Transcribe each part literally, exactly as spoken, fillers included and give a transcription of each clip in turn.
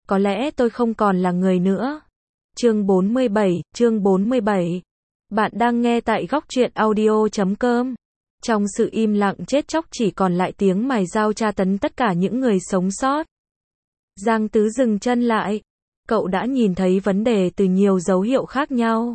có lẽ tôi không còn là người nữa. Chương bốn mươi bảy, chương bốn mươi bảy. Bạn đang nghe tại góc truyện audio chấm com. Trong sự im lặng chết chóc chỉ còn lại tiếng mài dao tra tấn tất cả những người sống sót. Giang Tứ dừng chân lại. Cậu đã nhìn thấy vấn đề từ nhiều dấu hiệu khác nhau.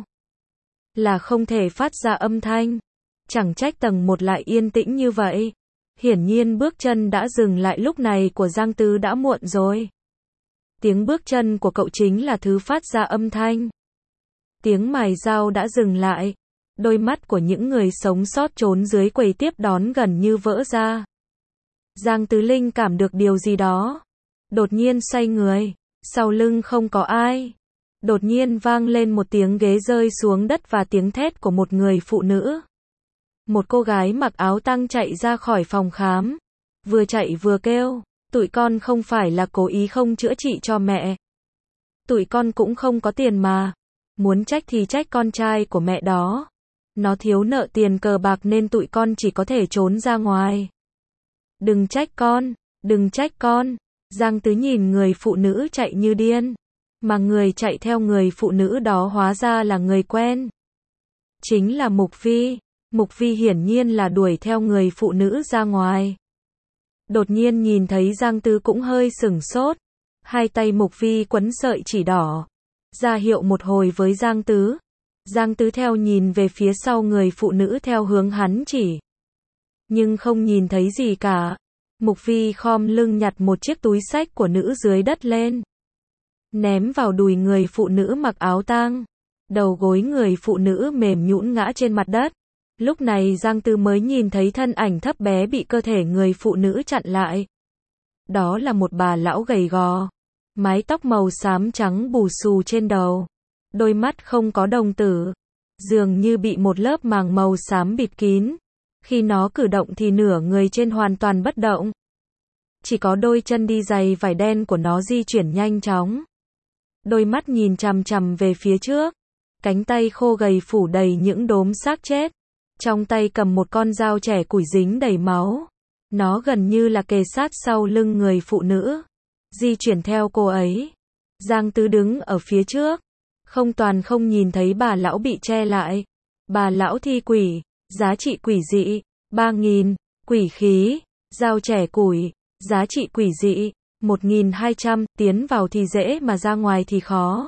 Là không thể phát ra âm thanh. Chẳng trách tầng một lại yên tĩnh như vậy. Hiển nhiên bước chân đã dừng lại lúc này của Giang Tứ đã muộn rồi. Tiếng bước chân của cậu chính là thứ phát ra âm thanh. Tiếng mài dao đã dừng lại. Đôi mắt của những người sống sót trốn dưới quầy tiếp đón gần như vỡ ra. Giang Tứ linh cảm được điều gì đó. Đột nhiên xoay người. Sau lưng không có ai. Đột nhiên vang lên một tiếng ghế rơi xuống đất và tiếng thét của một người phụ nữ. Một cô gái mặc áo tang chạy ra khỏi phòng khám. Vừa chạy vừa kêu. Tụi con không phải là cố ý không chữa trị cho mẹ. Tụi con cũng không có tiền mà. Muốn trách thì trách con trai của mẹ đó. Nó thiếu nợ tiền cờ bạc nên tụi con chỉ có thể trốn ra ngoài. Đừng trách con, đừng trách con. Giang Tứ nhìn người phụ nữ chạy như điên. Mà người chạy theo người phụ nữ đó hóa ra là người quen. Chính là Mục Vi. Mục Vi hiển nhiên là đuổi theo người phụ nữ ra ngoài. Đột nhiên nhìn thấy Giang Tứ cũng hơi sửng sốt. Hai tay Mục Vi quấn sợi chỉ đỏ. Ra hiệu một hồi với Giang Tứ. Giang Tứ theo nhìn về phía sau người phụ nữ theo hướng hắn chỉ. Nhưng không nhìn thấy gì cả. Mục Vi khom lưng nhặt một chiếc túi xách của nữ dưới đất lên. Ném vào đùi người phụ nữ mặc áo tang. Đầu gối người phụ nữ mềm nhũn ngã trên mặt đất. Lúc này Giang Tứ mới nhìn thấy thân ảnh thấp bé bị cơ thể người phụ nữ chặn lại. Đó là một bà lão gầy gò. Mái tóc màu xám trắng bù xù trên đầu. Đôi mắt không có đồng tử. Dường như bị một lớp màng màu xám bịt kín. Khi nó cử động thì nửa người trên hoàn toàn bất động. Chỉ có đôi chân đi giày vải đen của nó di chuyển nhanh chóng. Đôi mắt nhìn chằm chằm về phía trước. Cánh tay khô gầy phủ đầy những đốm xác chết. Trong tay cầm một con dao trẻ củi dính đầy máu. Nó gần như là kề sát sau lưng người phụ nữ. Di chuyển theo cô ấy. Giang Tứ đứng ở phía trước. Không toàn không nhìn thấy bà lão bị che lại. Bà lão thi quỷ. Giá trị quỷ dị. ba nghìn. Quỷ khí. Dao trẻ củi. Giá trị quỷ dị. một nghìn hai trăm. Tiến vào thì dễ mà ra ngoài thì khó.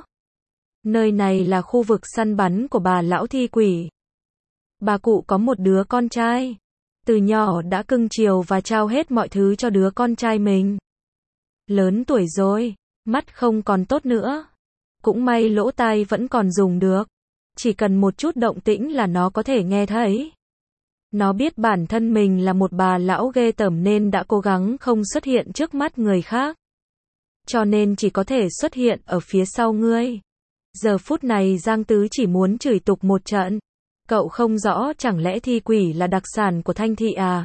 Nơi này là khu vực săn bắn của bà lão thi quỷ. Bà cụ có một đứa con trai. Từ nhỏ đã cưng chiều và trao hết mọi thứ cho đứa con trai mình. Lớn tuổi rồi, mắt không còn tốt nữa. Cũng may lỗ tai vẫn còn dùng được. Chỉ cần một chút động tĩnh là nó có thể nghe thấy. Nó biết bản thân mình là một bà lão ghê tởm nên đã cố gắng không xuất hiện trước mắt người khác. Cho nên chỉ có thể xuất hiện ở phía sau ngươi. Giờ phút này Giang Tứ chỉ muốn chửi tục một trận. Cậu không rõ chẳng lẽ thi quỷ là đặc sản của Thanh Thị à?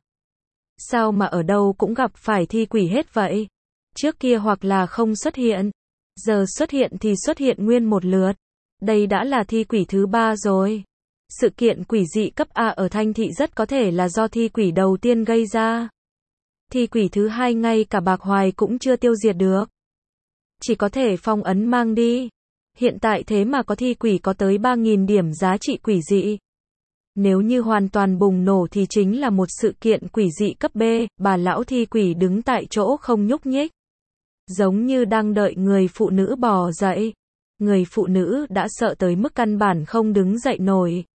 Sao mà ở đâu cũng gặp phải thi quỷ hết vậy? Trước kia hoặc là không xuất hiện. Giờ xuất hiện thì xuất hiện nguyên một lượt. Đây đã là thi quỷ thứ ba rồi. Sự kiện quỷ dị cấp A ở Thanh Thị rất có thể là do thi quỷ đầu tiên gây ra. Thi quỷ thứ hai ngay cả Bạc Hoài cũng chưa tiêu diệt được. Chỉ có thể phong ấn mang đi. Hiện tại thế mà có thi quỷ có tới ba nghìn điểm giá trị quỷ dị. Nếu như hoàn toàn bùng nổ thì chính là một sự kiện quỷ dị cấp B. Bà lão thi quỷ đứng tại chỗ không nhúc nhích. Giống như đang đợi người phụ nữ bò dậy. Người phụ nữ đã sợ tới mức căn bản không đứng dậy nổi.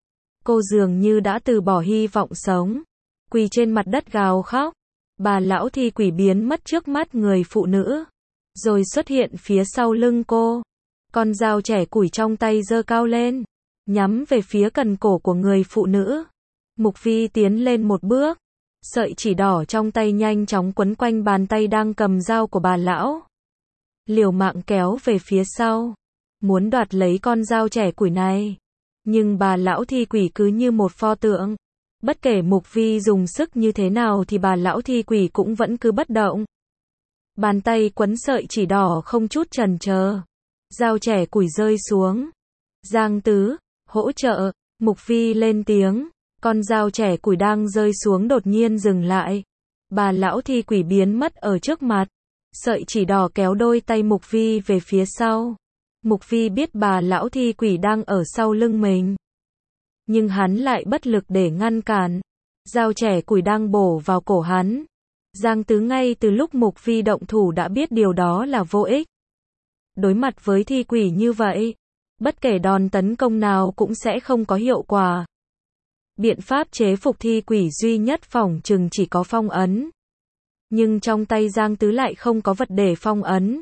Cô dường như đã từ bỏ hy vọng sống. Quỳ trên mặt đất gào khóc. Bà lão thi quỷ biến mất trước mắt người phụ nữ. Rồi xuất hiện phía sau lưng cô. Con dao trẻ củi trong tay giơ cao lên. Nhắm về phía cần cổ của người phụ nữ. Mục Vi tiến lên một bước. Sợi chỉ đỏ trong tay nhanh chóng quấn quanh bàn tay đang cầm dao của bà lão. Liều mạng kéo về phía sau. Muốn đoạt lấy con dao trẻ củi này. Nhưng bà lão thi quỷ cứ như một pho tượng. Bất kể Mục Vi dùng sức như thế nào thì bà lão thi quỷ cũng vẫn cứ bất động. Bàn tay quấn sợi chỉ đỏ không chút chần chờ. Dao trẻ củi rơi xuống. Giang Tứ, hỗ trợ. Mục Vi lên tiếng. Con dao trẻ củi đang rơi xuống đột nhiên dừng lại. Bà lão thi quỷ biến mất ở trước mặt. Sợi chỉ đỏ kéo đôi tay Mục Vi về phía sau. Mục Vi biết bà lão thi quỷ đang ở sau lưng mình. Nhưng hắn lại bất lực để ngăn cản. Dao chẻ củi đang bổ vào cổ hắn. Giang Tứ ngay từ lúc Mục Vi động thủ đã biết điều đó là vô ích. Đối mặt với thi quỷ như vậy, bất kể đòn tấn công nào cũng sẽ không có hiệu quả. Biện pháp chế phục thi quỷ duy nhất phỏng chừng chỉ có phong ấn. Nhưng trong tay Giang Tứ lại không có vật để phong ấn.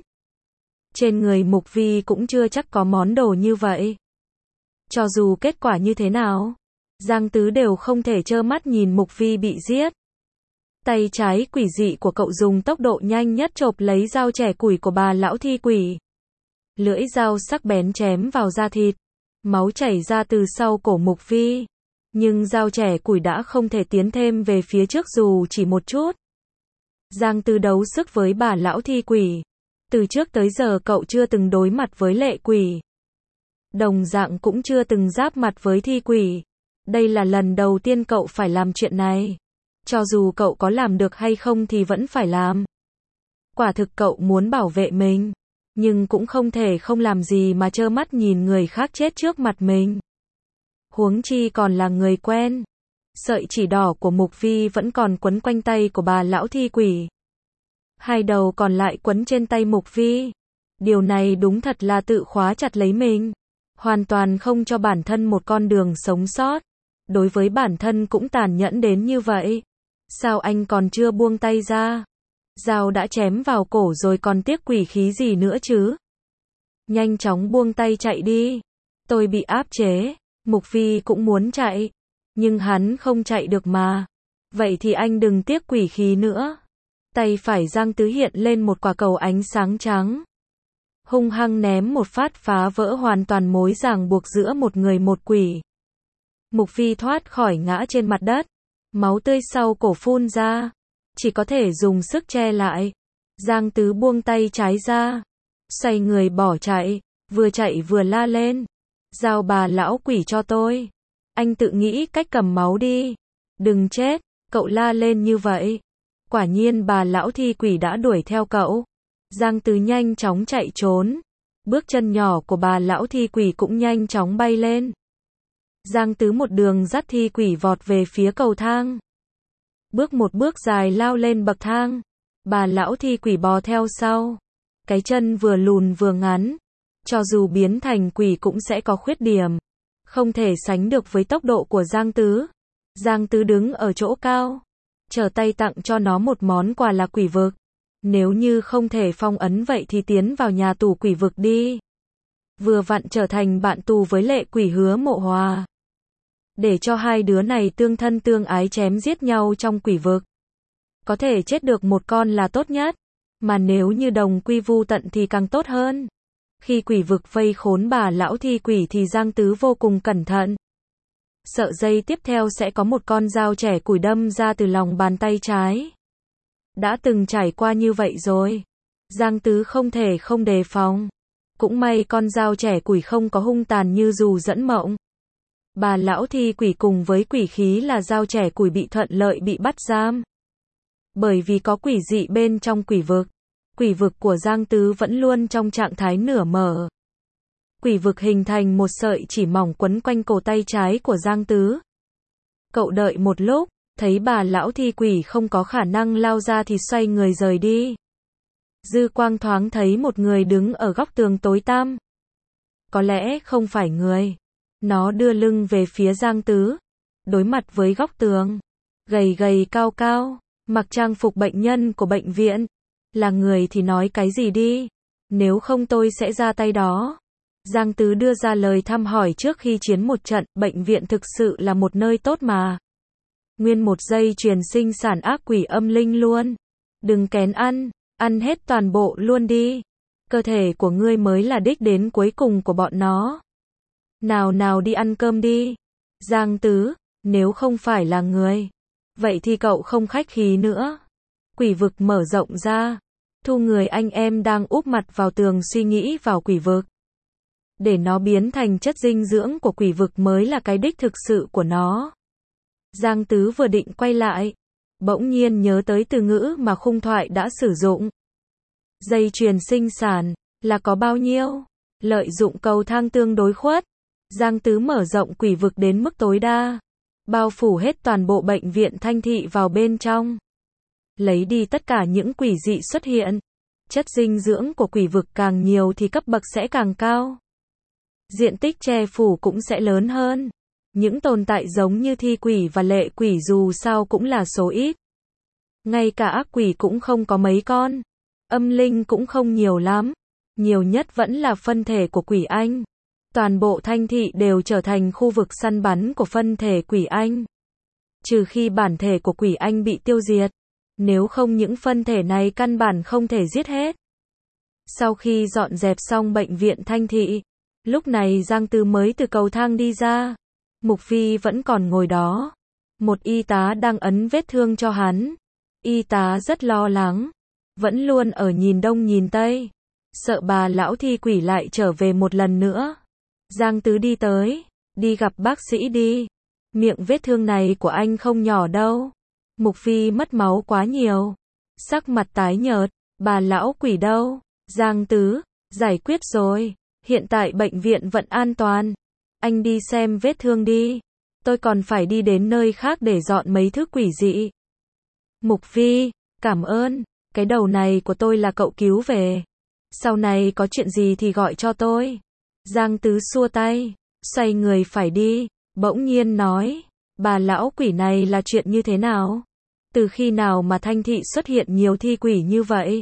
Trên người Mục Vi cũng chưa chắc có món đồ như vậy. Cho dù kết quả như thế nào, Giang Tứ đều không thể trơ mắt nhìn Mục Vi bị giết. Tay trái quỷ dị của cậu dùng tốc độ nhanh nhất chộp lấy dao chẻ củi của bà lão thi quỷ. Lưỡi dao sắc bén chém vào da thịt. Máu chảy ra từ sau cổ Mục Vi. Nhưng dao chẻ củi đã không thể tiến thêm về phía trước dù chỉ một chút. Giang Tứ đấu sức với bà lão thi quỷ. Từ trước tới giờ cậu chưa từng đối mặt với lệ quỷ. Đồng dạng cũng chưa từng giáp mặt với thi quỷ. Đây là lần đầu tiên cậu phải làm chuyện này. Cho dù cậu có làm được hay không thì vẫn phải làm. Quả thực cậu muốn bảo vệ mình. Nhưng cũng không thể không làm gì mà trơ mắt nhìn người khác chết trước mặt mình. Huống chi còn là người quen. Sợi chỉ đỏ của Mục Vi vẫn còn quấn quanh tay của bà lão thi quỷ. Hai đầu còn lại quấn trên tay Mục Vi. Điều này đúng thật là tự khóa chặt lấy mình. Hoàn toàn không cho bản thân một con đường sống sót. Đối với bản thân cũng tàn nhẫn đến như vậy. Sao anh còn chưa buông tay ra? Dao đã chém vào cổ rồi còn tiếc quỷ khí gì nữa chứ? Nhanh chóng buông tay chạy đi. Tôi bị áp chế. Mục Vi cũng muốn chạy. Nhưng hắn không chạy được mà. Vậy thì anh đừng tiếc quỷ khí nữa. Tay phải Giang Tứ hiện lên một quả cầu ánh sáng trắng. Hung hăng ném một phát phá vỡ hoàn toàn mối ràng buộc giữa một người một quỷ. Mục Vi thoát khỏi ngã trên mặt đất. Máu tươi sau cổ phun ra. Chỉ có thể dùng sức che lại. Giang Tứ buông tay trái ra. Xoay người bỏ chạy. Vừa chạy vừa la lên. Giao bà lão quỷ cho tôi. Anh tự nghĩ cách cầm máu đi. Đừng chết. Cậu la lên như vậy. Quả nhiên bà lão thi quỷ đã đuổi theo cậu. Giang Tứ nhanh chóng chạy trốn. Bước chân nhỏ của bà lão thi quỷ cũng nhanh chóng bay lên. Giang Tứ một đường dắt thi quỷ vọt về phía cầu thang. Bước một bước dài lao lên bậc thang. Bà lão thi quỷ bò theo sau. Cái chân vừa lùn vừa ngắn. Cho dù biến thành quỷ cũng sẽ có khuyết điểm. Không thể sánh được với tốc độ của Giang Tứ. Giang Tứ đứng ở chỗ cao. Trở tay tặng cho nó một món quà là quỷ vực. Nếu như không thể phong ấn vậy thì tiến vào nhà tù quỷ vực đi. Vừa vặn trở thành bạn tù với lệ quỷ Hứa Mộ Hòa. Để cho hai đứa này tương thân tương ái chém giết nhau trong quỷ vực. Có thể chết được một con là tốt nhất. Mà nếu như đồng quy vu tận thì càng tốt hơn. Khi quỷ vực vây khốn bà lão thi quỷ thì Giang Tứ vô cùng cẩn thận. Sợ giây tiếp theo sẽ có một con dao chẻ củi đâm ra từ lòng bàn tay trái. Đã từng trải qua như vậy rồi. Giang Tứ không thể không đề phòng. Cũng may con dao chẻ củi không có hung tàn như dù dẫn mộng. Bà lão thi quỷ cùng với quỷ khí là dao chẻ củi bị thuận lợi bị bắt giam. Bởi vì có quỷ dị bên trong quỷ vực. Quỷ vực của Giang Tứ vẫn luôn trong trạng thái nửa mở. Quỷ vực hình thành một sợi chỉ mỏng quấn quanh cổ tay trái của Giang Tứ. Cậu đợi một lúc, thấy bà lão thi quỷ không có khả năng lao ra thì xoay người rời đi. Dư quang thoáng thấy một người đứng ở góc tường tối tăm. Có lẽ không phải người. Nó đưa lưng về phía Giang Tứ. Đối mặt với góc tường. Gầy gầy cao cao. Mặc trang phục bệnh nhân của bệnh viện. Là người thì nói cái gì đi. Nếu không tôi sẽ ra tay đó. Giang Tứ đưa ra lời thăm hỏi trước khi chiến một trận. Bệnh viện thực sự là một nơi tốt mà. Nguyên một dây chuyền sinh sản ác quỷ âm linh luôn. Đừng kén ăn. Ăn hết toàn bộ luôn đi. Cơ thể của ngươi mới là đích đến cuối cùng của bọn nó. Nào nào đi ăn cơm đi. Giang Tứ, nếu không phải là người. Vậy thì cậu không khách khí nữa. Quỷ vực mở rộng ra. Thu người anh em đang úp mặt vào tường suy nghĩ vào quỷ vực. Để nó biến thành chất dinh dưỡng của quỷ vực mới là cái đích thực sự của nó. Giang Tứ vừa định quay lại. Bỗng nhiên nhớ tới từ ngữ mà khung thoại đã sử dụng. Dây chuyền sinh sản, là có bao nhiêu? Lợi dụng cầu thang tương đối khuất. Giang Tứ mở rộng quỷ vực đến mức tối đa. Bao phủ hết toàn bộ bệnh viện Thanh Thị vào bên trong. Lấy đi tất cả những quỷ dị xuất hiện. Chất dinh dưỡng của quỷ vực càng nhiều thì cấp bậc sẽ càng cao. Diện tích che phủ cũng sẽ lớn hơn. Những tồn tại giống như thi quỷ và lệ quỷ dù sao cũng là số ít. Ngay cả ác quỷ cũng không có mấy con. Âm linh cũng không nhiều lắm. Nhiều nhất vẫn là phân thể của quỷ anh. Toàn bộ Thanh Thị đều trở thành khu vực săn bắn của phân thể quỷ anh. Trừ khi bản thể của quỷ anh bị tiêu diệt. Nếu không những phân thể này căn bản không thể giết hết. Sau khi dọn dẹp xong bệnh viện Thanh Thị, lúc này Giang Tứ mới từ cầu thang đi ra. Mục Phi vẫn còn ngồi đó. Một y tá đang ấn vết thương cho hắn. Y tá rất lo lắng. Vẫn luôn ở nhìn đông nhìn tây. Sợ bà lão thi quỷ lại trở về một lần nữa. Giang Tứ đi tới. Đi gặp bác sĩ đi. Miệng vết thương này của anh không nhỏ đâu. Mục Phi mất máu quá nhiều. Sắc mặt tái nhợt. Bà lão quỷ đâu? Giang Tứ, giải quyết rồi. Hiện tại bệnh viện vẫn an toàn. Anh đi xem vết thương đi. Tôi còn phải đi đến nơi khác để dọn mấy thứ quỷ dị. Mục Phi, cảm ơn. Cái đầu này của tôi là cậu cứu về. Sau này có chuyện gì thì gọi cho tôi. Giang Tứ xua tay. Xoay người phải đi. Bỗng nhiên nói. Bà lão quỷ này là chuyện như thế nào? Từ khi nào mà Thanh Thị xuất hiện nhiều thi quỷ như vậy?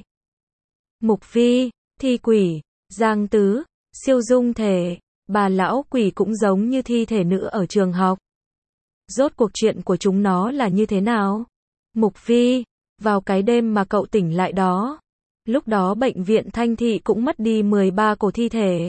Mục Phi, thi quỷ. Giang Tứ, siêu dung thể. Bà lão quỷ cũng giống như thi thể nữ ở trường học. Rốt cuộc chuyện của chúng nó là như thế nào? Mục Phi, vào cái đêm mà cậu tỉnh lại đó. Lúc đó bệnh viện Thanh Thị cũng mất đi mười ba cổ thi thể.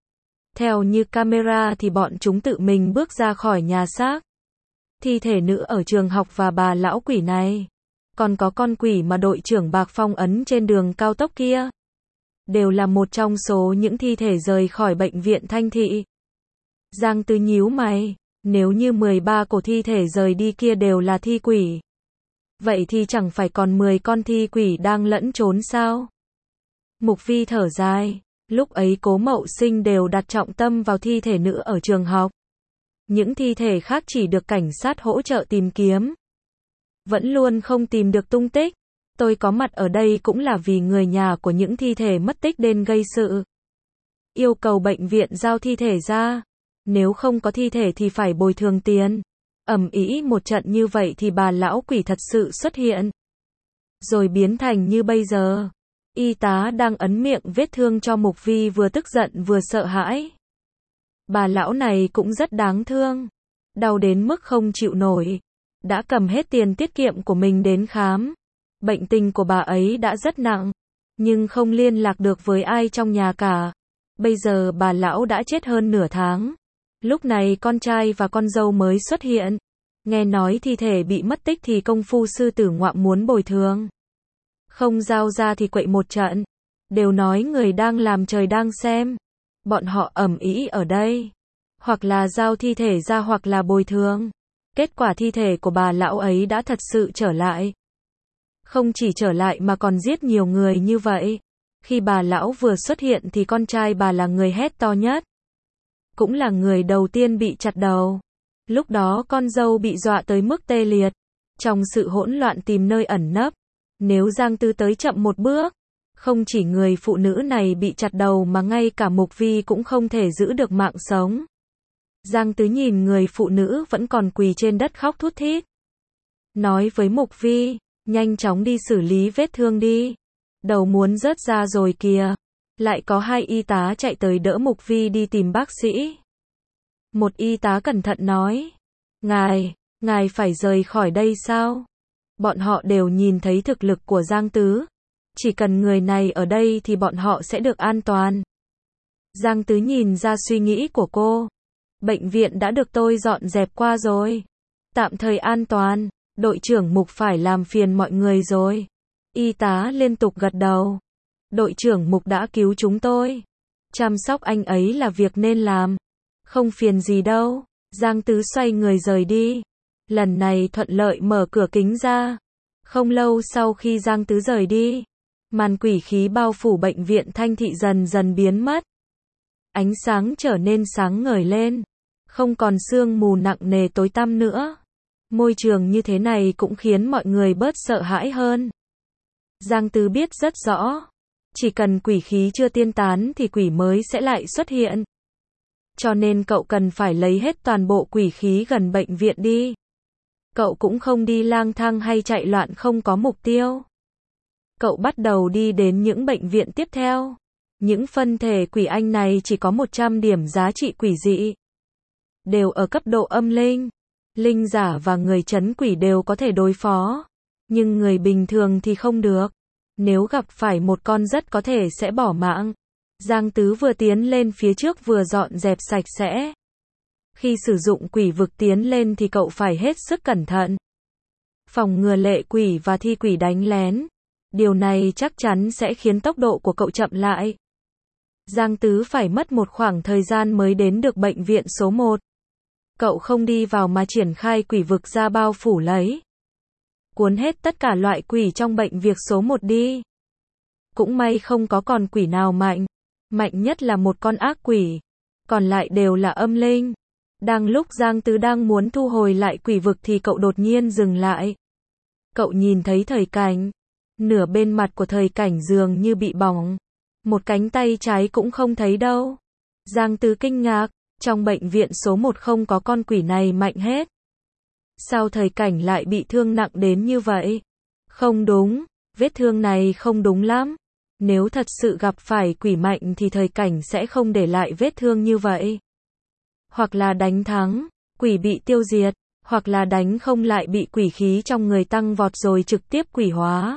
Theo như camera thì bọn chúng tự mình bước ra khỏi nhà xác. Thi thể nữ ở trường học và bà lão quỷ này. Còn có con quỷ mà đội trưởng Bạc Phong ấn trên đường cao tốc kia. Đều là một trong số những thi thể rời khỏi bệnh viện Thanh Thị. Giang Tứ nhíu mày. Nếu như mười ba cổ thi thể rời đi kia đều là thi quỷ. Vậy thì chẳng phải còn mười con thi quỷ đang lẫn trốn sao? Mục Phi thở dài. Lúc ấy Cố Mậu Sinh đều đặt trọng tâm vào thi thể nữ ở trường học. Những thi thể khác chỉ được cảnh sát hỗ trợ tìm kiếm. Vẫn luôn không tìm được tung tích. Tôi có mặt ở đây cũng là vì người nhà của những thi thể mất tích đến gây sự. Yêu cầu bệnh viện giao thi thể ra. Nếu không có thi thể thì phải bồi thường tiền. Ầm ĩ một trận như vậy thì bà lão quỷ thật sự xuất hiện. Rồi biến thành như bây giờ. Y tá đang ấn miệng vết thương cho Mục Phi vừa tức giận vừa sợ hãi. Bà lão này cũng rất đáng thương. Đau đến mức không chịu nổi. Đã cầm hết tiền tiết kiệm của mình đến khám. Bệnh tình của bà ấy đã rất nặng. Nhưng không liên lạc được với ai trong nhà cả. Bây giờ bà lão đã chết hơn nửa tháng. Lúc này con trai và con dâu mới xuất hiện. Nghe nói thi thể bị mất tích thì công phu sư tử ngoạm muốn bồi thường. Không giao ra thì quậy một trận. Đều nói người đang làm trời đang xem. Bọn họ ầm ĩ ở đây. Hoặc là giao thi thể ra hoặc là bồi thường. Kết quả thi thể của bà lão ấy đã thật sự trở lại. Không chỉ trở lại mà còn giết nhiều người như vậy. Khi bà lão vừa xuất hiện thì con trai bà là người hét to nhất. Cũng là người đầu tiên bị chặt đầu. Lúc đó con dâu bị dọa tới mức tê liệt. Trong sự hỗn loạn tìm nơi ẩn nấp. Nếu Giang Tứ tới chậm một bước. Không chỉ người phụ nữ này bị chặt đầu mà ngay cả Mục Phi cũng không thể giữ được mạng sống. Giang Tứ nhìn người phụ nữ vẫn còn quỳ trên đất khóc thút thít. Nói với Mục Phi, nhanh chóng đi xử lý vết thương đi. Đầu muốn rớt ra rồi kìa. Lại có hai y tá chạy tới đỡ Mục Phi đi tìm bác sĩ. Một y tá cẩn thận nói. Ngài, ngài phải rời khỏi đây sao? Bọn họ đều nhìn thấy thực lực của Giang Tứ. Chỉ cần người này ở đây thì bọn họ sẽ được an toàn. Giang Tứ nhìn ra suy nghĩ của cô. Bệnh viện đã được tôi dọn dẹp qua rồi. Tạm thời an toàn. Đội trưởng Mục phải làm phiền mọi người rồi. Y tá liên tục gật đầu. Đội trưởng Mục đã cứu chúng tôi. Chăm sóc anh ấy là việc nên làm. Không phiền gì đâu. Giang Tứ xoay người rời đi. Lần này thuận lợi mở cửa kính ra. Không lâu sau khi Giang Tứ rời đi, Màn quỷ khí bao phủ bệnh viện Thanh Thị dần dần biến mất. Ánh sáng trở nên sáng ngời lên. Không còn sương mù nặng nề tối tăm nữa. Môi trường như thế này cũng khiến mọi người bớt sợ hãi hơn. Giang Tứ biết rất rõ. Chỉ cần quỷ khí chưa tiên tán thì quỷ mới sẽ lại xuất hiện. Cho nên cậu cần phải lấy hết toàn bộ quỷ khí gần bệnh viện đi. Cậu cũng không đi lang thang hay chạy loạn không có mục tiêu. Cậu bắt đầu đi đến những bệnh viện tiếp theo. Những phân thể quỷ anh này chỉ có một trăm điểm giá trị quỷ dị. Đều ở cấp độ âm linh. Linh giả và người trấn quỷ đều có thể đối phó. Nhưng người bình thường thì không được. Nếu gặp phải một con rất có thể sẽ bỏ mạng. Giang Tứ vừa tiến lên phía trước vừa dọn dẹp sạch sẽ. Khi sử dụng quỷ vực tiến lên thì cậu phải hết sức cẩn thận. Phòng ngừa lệ quỷ và thi quỷ đánh lén. Điều này chắc chắn sẽ khiến tốc độ của cậu chậm lại. Giang Tứ phải mất một khoảng thời gian mới đến được bệnh viện số một. Cậu không đi vào mà triển khai quỷ vực ra bao phủ lấy. Cuốn hết tất cả loại quỷ trong bệnh viện số một đi. Cũng may không có con quỷ nào mạnh. Mạnh nhất là một con ác quỷ. Còn lại đều là âm linh. Đang lúc Giang Tứ đang muốn thu hồi lại quỷ vực thì cậu đột nhiên dừng lại. Cậu nhìn thấy Thời Cảnh. Nửa bên mặt của Thời Cảnh dường như bị bỏng. Một cánh tay trái cũng không thấy đâu. Giang Tứ kinh ngạc. Trong bệnh viện số một không có con quỷ này mạnh hết. Sao Thời Cảnh lại bị thương nặng đến như vậy? Không đúng. Vết thương này không đúng lắm. Nếu thật sự gặp phải quỷ mạnh thì Thời Cảnh sẽ không để lại vết thương như vậy. Hoặc là đánh thắng, quỷ bị tiêu diệt, hoặc là đánh không lại bị quỷ khí trong người tăng vọt rồi trực tiếp quỷ hóa.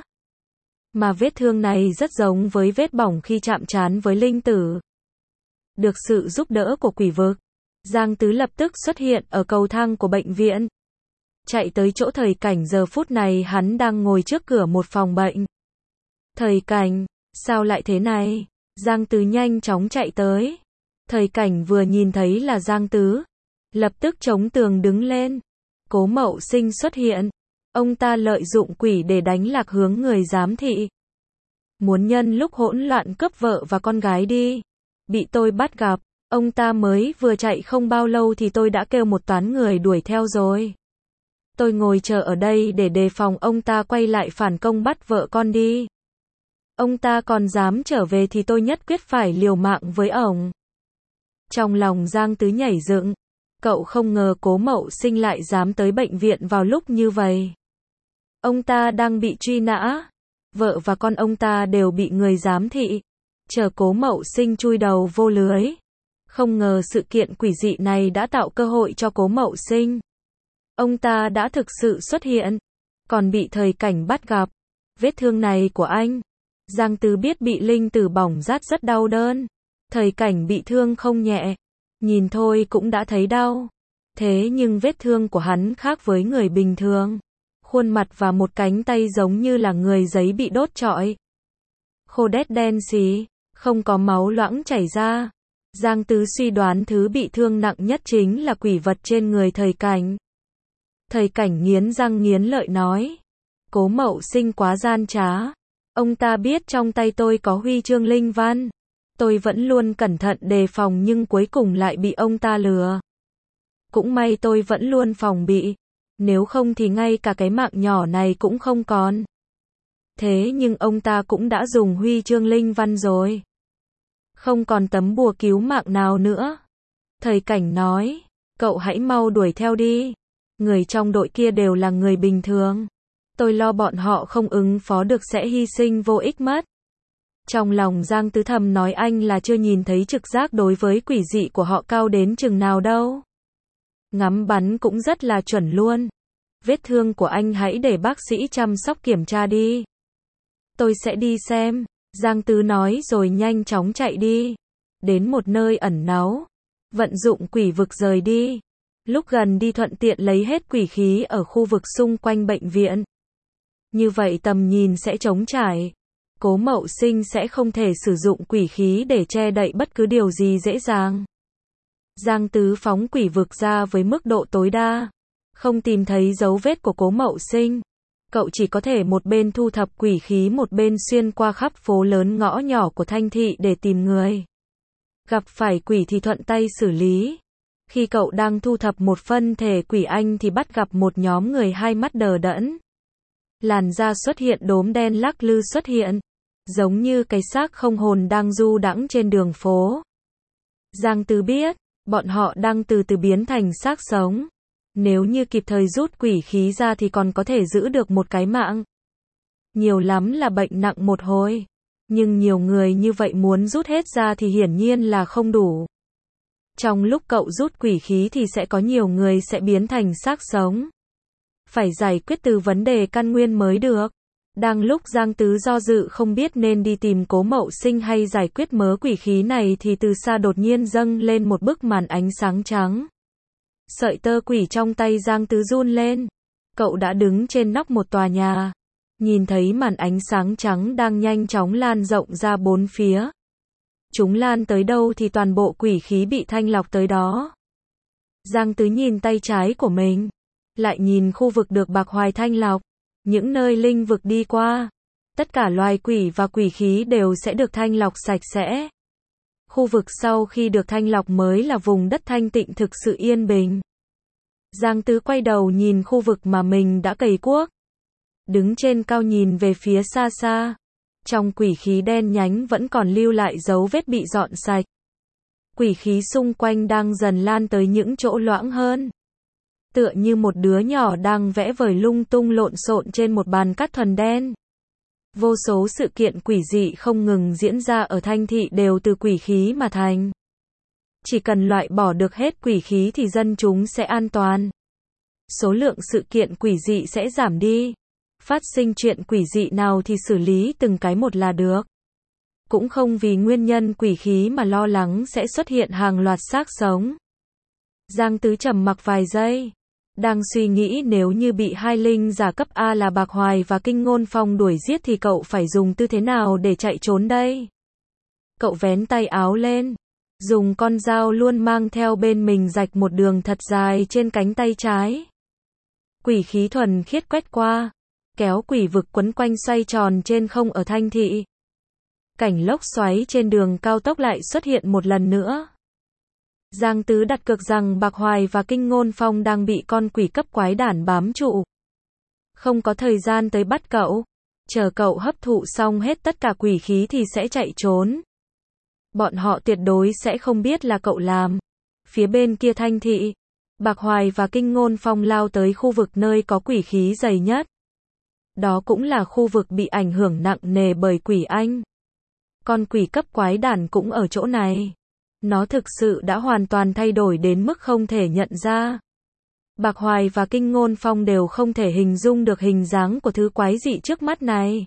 Mà vết thương này rất giống với vết bỏng khi chạm trán với linh tử. Được sự giúp đỡ của quỷ vực, Giang Tứ lập tức xuất hiện ở cầu thang của bệnh viện. Chạy tới chỗ Thời Cảnh, giờ phút này hắn đang ngồi trước cửa một phòng bệnh. Thời Cảnh, sao lại thế này? Giang Tứ nhanh chóng chạy tới. Thời Cảnh vừa nhìn thấy là Giang Tứ, lập tức chống tường đứng lên. Cố Mậu Sinh xuất hiện. Ông ta lợi dụng quỷ để đánh lạc hướng người giám thị. Muốn nhân lúc hỗn loạn cướp vợ và con gái đi. Bị tôi bắt gặp. Ông ta mới vừa chạy không bao lâu thì tôi đã kêu một toán người đuổi theo rồi. Tôi ngồi chờ ở đây để đề phòng ông ta quay lại phản công bắt vợ con đi. Ông ta còn dám trở về thì tôi nhất quyết phải liều mạng với ổng. Trong lòng Giang Tứ nhảy dựng. Cậu không ngờ Cố Mậu Sinh lại dám tới bệnh viện vào lúc như vậy. Ông ta đang bị truy nã. Vợ và con ông ta đều bị người giám thị. Chờ Cố Mậu Sinh chui đầu vô lưới. Không ngờ sự kiện quỷ dị này đã tạo cơ hội cho Cố Mậu Sinh. Ông ta đã thực sự xuất hiện. Còn bị Thời Cảnh bắt gặp. Vết thương này của anh. Giang Tứ biết bị linh tử bỏng rát rất đau đớn. Thời Cảnh bị thương không nhẹ. Nhìn thôi cũng đã thấy đau. Thế nhưng vết thương của hắn khác với người bình thường. Khuôn mặt và một cánh tay giống như là người giấy bị đốt trọi. Khô đét đen xí, không có máu loãng chảy ra. Giang Tứ suy đoán thứ bị thương nặng nhất chính là quỷ vật trên người Thời Cảnh. Thời Cảnh nghiến răng nghiến lợi nói. Cố Mậu Sinh quá gian trá. Ông ta biết trong tay tôi có huy chương linh văn. Tôi vẫn luôn cẩn thận đề phòng nhưng cuối cùng lại bị ông ta lừa. Cũng may tôi vẫn luôn phòng bị. Nếu không thì ngay cả cái mạng nhỏ này cũng không còn. Thế nhưng ông ta cũng đã dùng huy chương linh văn rồi. Không còn tấm bùa cứu mạng nào nữa. Thời Cảnh nói. Cậu hãy mau đuổi theo đi. Người trong đội kia đều là người bình thường. Tôi lo bọn họ không ứng phó được sẽ hy sinh vô ích mất. Trong lòng Giang Tứ thầm nói anh là chưa nhìn thấy trực giác đối với quỷ dị của họ cao đến chừng nào đâu. Ngắm bắn cũng rất là chuẩn luôn. Vết thương của anh hãy để bác sĩ chăm sóc kiểm tra đi. Tôi sẽ đi xem. Giang Tứ nói rồi nhanh chóng chạy đi. Đến một nơi ẩn náu. Vận dụng quỷ vực rời đi. Lúc gần đi thuận tiện lấy hết quỷ khí ở khu vực xung quanh bệnh viện. Như vậy tầm nhìn sẽ trống trải. Cố Mậu Sinh sẽ không thể sử dụng quỷ khí để che đậy bất cứ điều gì dễ dàng. Giang Tứ phóng quỷ vực ra với mức độ tối đa. Không tìm thấy dấu vết của Cố Mậu Sinh. Cậu chỉ có thể một bên thu thập quỷ khí một bên xuyên qua khắp phố lớn ngõ nhỏ của Thanh Thị để tìm người. Gặp phải quỷ thì thuận tay xử lý. Khi cậu đang thu thập một phân thể quỷ anh thì bắt gặp một nhóm người hai mắt đờ đẫn. Làn da xuất hiện đốm đen lắc lư xuất hiện, giống như cái xác không hồn đang du đãng trên đường phố. Giang Tứ biết, bọn họ đang từ từ biến thành xác sống. Nếu như kịp thời rút quỷ khí ra thì còn có thể giữ được một cái mạng. Nhiều lắm là bệnh nặng một hồi. Nhưng nhiều người như vậy muốn rút hết ra thì hiển nhiên là không đủ. Trong lúc cậu rút quỷ khí thì sẽ có nhiều người sẽ biến thành xác sống. Phải giải quyết từ vấn đề căn nguyên mới được. Đang lúc Giang Tứ do dự không biết nên đi tìm Cố Mậu Sinh hay giải quyết mớ quỷ khí này thì từ xa đột nhiên dâng lên một bức màn ánh sáng trắng. Sợi tơ quỷ trong tay Giang Tứ run lên. Cậu đã đứng trên nóc một tòa nhà. Nhìn thấy màn ánh sáng trắng đang nhanh chóng lan rộng ra bốn phía. Chúng lan tới đâu thì toàn bộ quỷ khí bị thanh lọc tới đó. Giang Tứ nhìn tay trái của mình. Lại nhìn khu vực được Bạc Hoài thanh lọc. Những nơi linh vực đi qua. Tất cả loài quỷ và quỷ khí đều sẽ được thanh lọc sạch sẽ. Khu vực sau khi được thanh lọc mới là vùng đất thanh tịnh thực sự yên bình. Giang Tứ quay đầu nhìn khu vực mà mình đã cày cuốc. Đứng trên cao nhìn về phía xa xa. Trong quỷ khí đen nhánh vẫn còn lưu lại dấu vết bị dọn sạch. Quỷ khí xung quanh đang dần lan tới những chỗ loãng hơn. Tựa như một đứa nhỏ đang vẽ vời lung tung lộn xộn trên một bàn cát thuần đen. Vô số sự kiện quỷ dị không ngừng diễn ra ở Thanh Thị đều từ quỷ khí mà thành. Chỉ cần loại bỏ được hết quỷ khí thì dân chúng sẽ an toàn. Số lượng sự kiện quỷ dị sẽ giảm đi. Phát sinh chuyện quỷ dị nào thì xử lý từng cái một là được. Cũng không vì nguyên nhân quỷ khí mà lo lắng sẽ xuất hiện hàng loạt xác sống. Giang Tứ trầm mặc vài giây. Đang suy nghĩ nếu như bị hai linh giả cấp A là Bạc Hoài và Kinh Ngôn Phong đuổi giết thì cậu phải dùng tư thế nào để chạy trốn đây? Cậu vén tay áo lên. Dùng con dao luôn mang theo bên mình rạch một đường thật dài trên cánh tay trái. Quỷ khí thuần khiết quét qua. Kéo quỷ vực quấn quanh xoay tròn trên không ở Thanh Thị. Cảnh lốc xoáy trên đường cao tốc lại xuất hiện một lần nữa. Giang Tứ đặt cược rằng Bạc Hoài và Kinh Ngôn Phong đang bị con quỷ cấp quái đản bám trụ. Không có thời gian tới bắt cậu. Chờ cậu hấp thụ xong hết tất cả quỷ khí thì sẽ chạy trốn. Bọn họ tuyệt đối sẽ không biết là cậu làm. Phía bên kia Thanh Thị, Bạc Hoài và Kinh Ngôn Phong lao tới khu vực nơi có quỷ khí dày nhất. Đó cũng là khu vực bị ảnh hưởng nặng nề bởi quỷ anh. Con quỷ cấp quái đản cũng ở chỗ này. Nó thực sự đã hoàn toàn thay đổi đến mức không thể nhận ra. Bạc Hoài và Kinh Ngôn Phong đều không thể hình dung được hình dáng của thứ quái dị trước mắt này.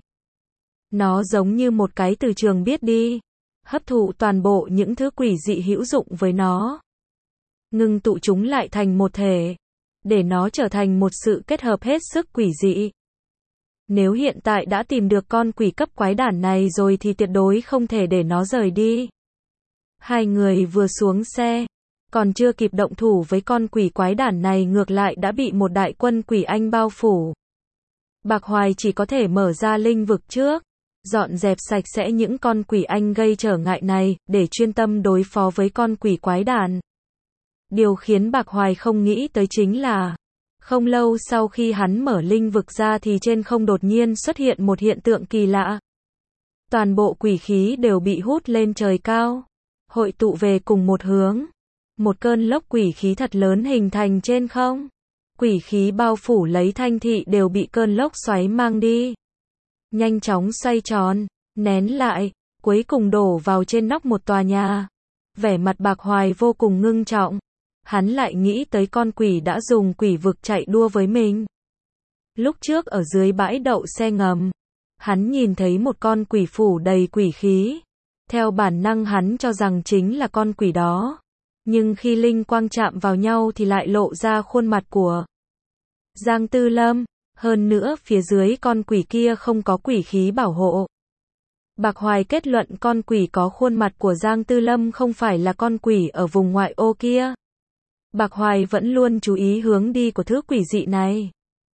Nó giống như một cái từ trường biết đi, hấp thụ toàn bộ những thứ quỷ dị hữu dụng với nó. Ngưng tụ chúng lại thành một thể, để nó trở thành một sự kết hợp hết sức quỷ dị. Nếu hiện tại đã tìm được con quỷ cấp quái đản này rồi thì tuyệt đối không thể để nó rời đi. Hai người vừa xuống xe, còn chưa kịp động thủ với con quỷ quái đản này ngược lại đã bị một đại quân quỷ anh bao phủ. Bạc Hoài chỉ có thể mở ra linh vực trước, dọn dẹp sạch sẽ những con quỷ anh gây trở ngại này, để chuyên tâm đối phó với con quỷ quái đản. Điều khiến Bạc Hoài không nghĩ tới chính là, không lâu sau khi hắn mở linh vực ra thì trên không đột nhiên xuất hiện một hiện tượng kỳ lạ. Toàn bộ quỷ khí đều bị hút lên trời cao, hội tụ về cùng một hướng. Một cơn lốc quỷ khí thật lớn hình thành trên không. Quỷ khí bao phủ lấy Thanh Thị đều bị cơn lốc xoáy mang đi. Nhanh chóng xoay tròn, nén lại, cuối cùng đổ vào trên nóc một tòa nhà. Vẻ mặt Bạc Hoài vô cùng ngưng trọng. Hắn lại nghĩ tới con quỷ đã dùng quỷ vực chạy đua với mình. Lúc trước ở dưới bãi đậu xe ngầm, hắn nhìn thấy một con quỷ phủ đầy quỷ khí. Theo bản năng hắn cho rằng chính là con quỷ đó. Nhưng khi linh quang chạm vào nhau thì lại lộ ra khuôn mặt của Giang Tư Lâm. Hơn nữa phía dưới con quỷ kia không có quỷ khí bảo hộ. Bạc Hoài kết luận con quỷ có khuôn mặt của Giang Tư Lâm không phải là con quỷ ở vùng ngoại ô kia. Bạc Hoài vẫn luôn chú ý hướng đi của thứ quỷ dị này.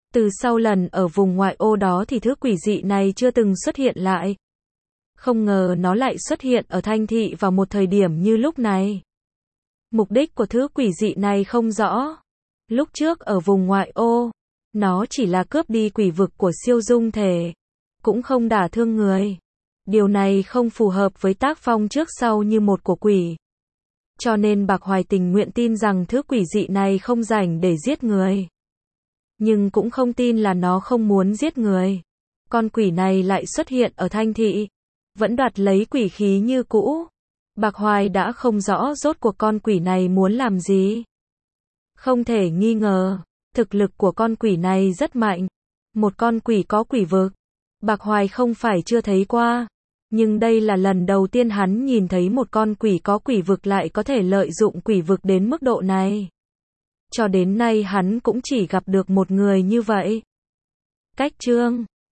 Từ sau lần ở vùng ngoại ô đó thì thứ quỷ dị này chưa từng xuất hiện lại. Không ngờ nó lại xuất hiện ở thành thị vào một thời điểm như lúc này. Mục đích của thứ quỷ dị này không rõ. Lúc trước ở vùng ngoại ô, nó chỉ là cướp đi quỷ vực của siêu dung thể, cũng không đả thương người. Điều này không phù hợp với tác phong trước sau như một của quỷ. Cho nên Bạc Hoài tình nguyện tin rằng thứ quỷ dị này không rảnh để giết người. Nhưng cũng không tin là nó không muốn giết người. Con quỷ này lại xuất hiện ở thành thị, vẫn đoạt lấy quỷ khí như cũ. Bạc Hoài đã không rõ rốt cuộc con quỷ này muốn làm gì. Không thể nghi ngờ, thực lực của con quỷ này rất mạnh. Một con quỷ có quỷ vực. Bạc Hoài không phải chưa thấy qua. Nhưng đây là lần đầu tiên hắn nhìn thấy một con quỷ có quỷ vực lại có thể lợi dụng quỷ vực đến mức độ này. Cho đến nay hắn cũng chỉ gặp được một người như vậy. Cách chương